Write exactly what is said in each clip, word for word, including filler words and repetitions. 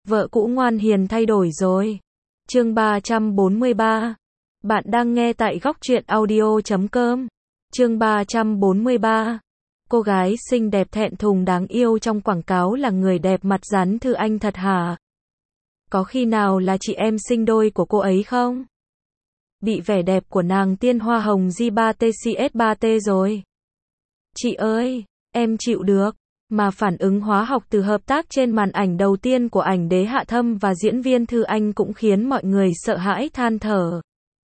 Vợ cũ ngoan hiền thay đổi rồi. Chương ba trăm bốn mươi ba. Bạn đang nghe tại góc truyện audio chấm com. Chương ba trăm bốn mươi ba. Cô gái xinh đẹp thẹn thùng đáng yêu trong quảng cáo là người đẹp mặt rắn Thư Anh thật hả? Có khi nào là chị em sinh đôi của cô ấy không? Bị vẻ đẹp của nàng tiên hoa hồng G ba T C S ba T rồi. Chị ơi, em chịu được. Mà phản ứng hóa học từ hợp tác trên màn ảnh đầu tiên của ảnh đế Hạ Thâm và diễn viên Thư Anh cũng khiến mọi người sợ hãi than thở.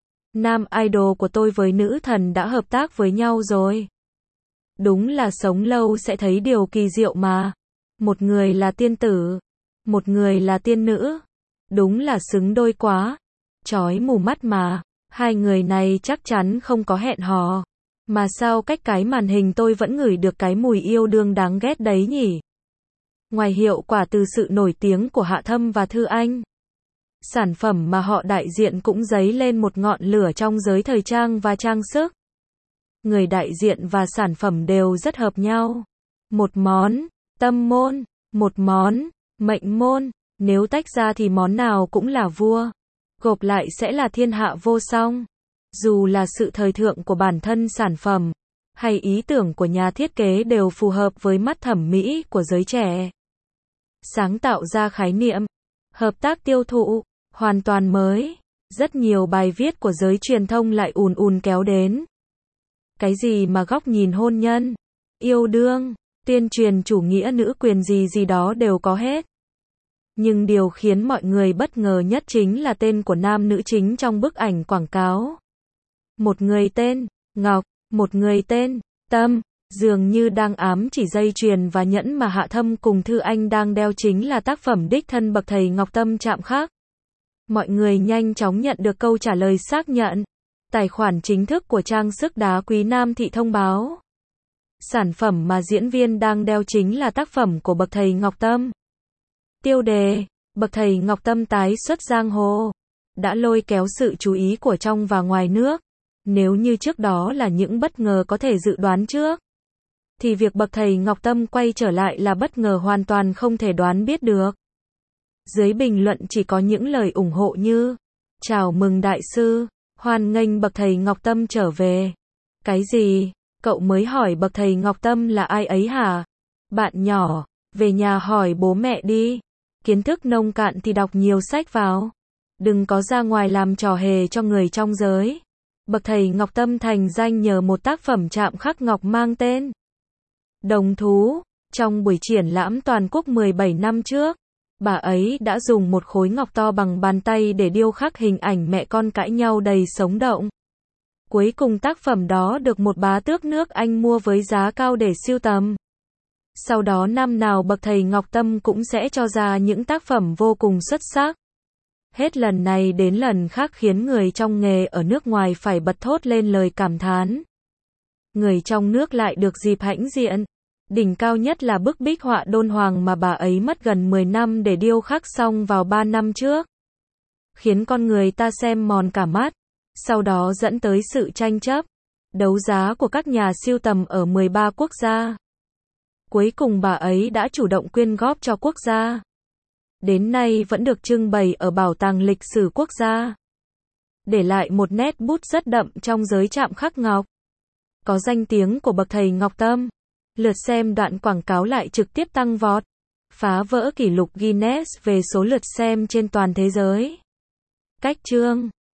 Nam idol của tôi với nữ thần đã hợp tác với nhau rồi. Đúng là sống lâu sẽ thấy điều kỳ diệu mà. Một người là tiên tử, một người là tiên nữ. Đúng là xứng đôi quá. Chói mù mắt mà. Hai người này chắc chắn không có hẹn hò. Mà sao cách cái màn hình tôi vẫn ngửi được cái mùi yêu đương đáng ghét đấy nhỉ? Ngoài hiệu quả từ sự nổi tiếng của Hạ Thâm và Thư Anh, sản phẩm mà họ đại diện cũng dấy lên một ngọn lửa trong giới thời trang và trang sức. Người đại diện và sản phẩm đều rất hợp nhau. Một món, tâm môn, một món, mệnh môn, nếu tách ra thì món nào cũng là vua. Gộp lại sẽ là thiên hạ vô song. Dù là sự thời thượng của bản thân sản phẩm, hay ý tưởng của nhà thiết kế đều phù hợp với mắt thẩm mỹ của giới trẻ. Sáng tạo ra khái niệm, hợp tác tiêu thụ, hoàn toàn mới. Rất nhiều bài viết của giới truyền thông lại ùn ùn kéo đến. Cái gì mà góc nhìn hôn nhân, yêu đương, tuyên truyền chủ nghĩa nữ quyền gì gì đó đều có hết. Nhưng điều khiến mọi người bất ngờ nhất chính là tên của nam nữ chính trong bức ảnh quảng cáo. Một người tên Ngọc, một người tên Tâm, dường như đang ám chỉ dây chuyền và nhẫn mà Hạ Thâm cùng Thư Anh đang đeo chính là tác phẩm đích thân bậc thầy Ngọc Tâm chạm khắc. Mọi người nhanh chóng nhận được câu trả lời xác nhận. Tài khoản chính thức của trang sức đá quý Nam Thị thông báo. Sản phẩm mà diễn viên đang đeo chính là tác phẩm của bậc thầy Ngọc Tâm. Tiêu đề, bậc thầy Ngọc Tâm tái xuất giang hồ, đã lôi kéo sự chú ý của trong và ngoài nước. Nếu như trước đó là những bất ngờ có thể dự đoán trước, thì việc bậc thầy Ngọc Tâm quay trở lại là bất ngờ hoàn toàn không thể đoán biết được. Dưới bình luận chỉ có những lời ủng hộ như: chào mừng đại sư, hoan nghênh bậc thầy Ngọc Tâm trở về. Cái gì? Cậu mới hỏi bậc thầy Ngọc Tâm là ai ấy hả? Bạn nhỏ, về nhà hỏi bố mẹ đi. Kiến thức nông cạn thì đọc nhiều sách vào. Đừng có ra ngoài làm trò hề cho người trong giới. Bậc thầy Ngọc Tâm thành danh nhờ một tác phẩm chạm khắc ngọc mang tên Đồng Thú. Trong buổi triển lãm toàn quốc mười bảy năm trước, bà ấy đã dùng một khối ngọc to bằng bàn tay để điêu khắc hình ảnh mẹ con cãi nhau đầy sống động. Cuối cùng tác phẩm đó được một bá tước nước Anh mua với giá cao để sưu tầm. Sau đó năm nào bậc thầy Ngọc Tâm cũng sẽ cho ra những tác phẩm vô cùng xuất sắc. Hết lần này đến lần khác khiến người trong nghề ở nước ngoài phải bật thốt lên lời cảm thán. Người trong nước lại được dịp hãnh diện. Đỉnh cao nhất là bức bích họa đôn hoàng mà bà ấy mất gần mười năm để điêu khắc xong vào ba năm trước. Khiến con người ta xem mòn cả mắt. Sau đó dẫn tới sự tranh chấp, đấu giá của các nhà sưu tầm ở mười ba quốc gia. Cuối cùng bà ấy đã chủ động quyên góp cho quốc gia. Đến nay vẫn được trưng bày ở Bảo tàng Lịch sử Quốc gia. Để lại một nét bút rất đậm trong giới chạm khắc ngọc. Có danh tiếng của bậc thầy Ngọc Tâm, lượt xem đoạn quảng cáo lại trực tiếp tăng vọt, phá vỡ kỷ lục Guinness về số lượt xem trên toàn thế giới. Cách chương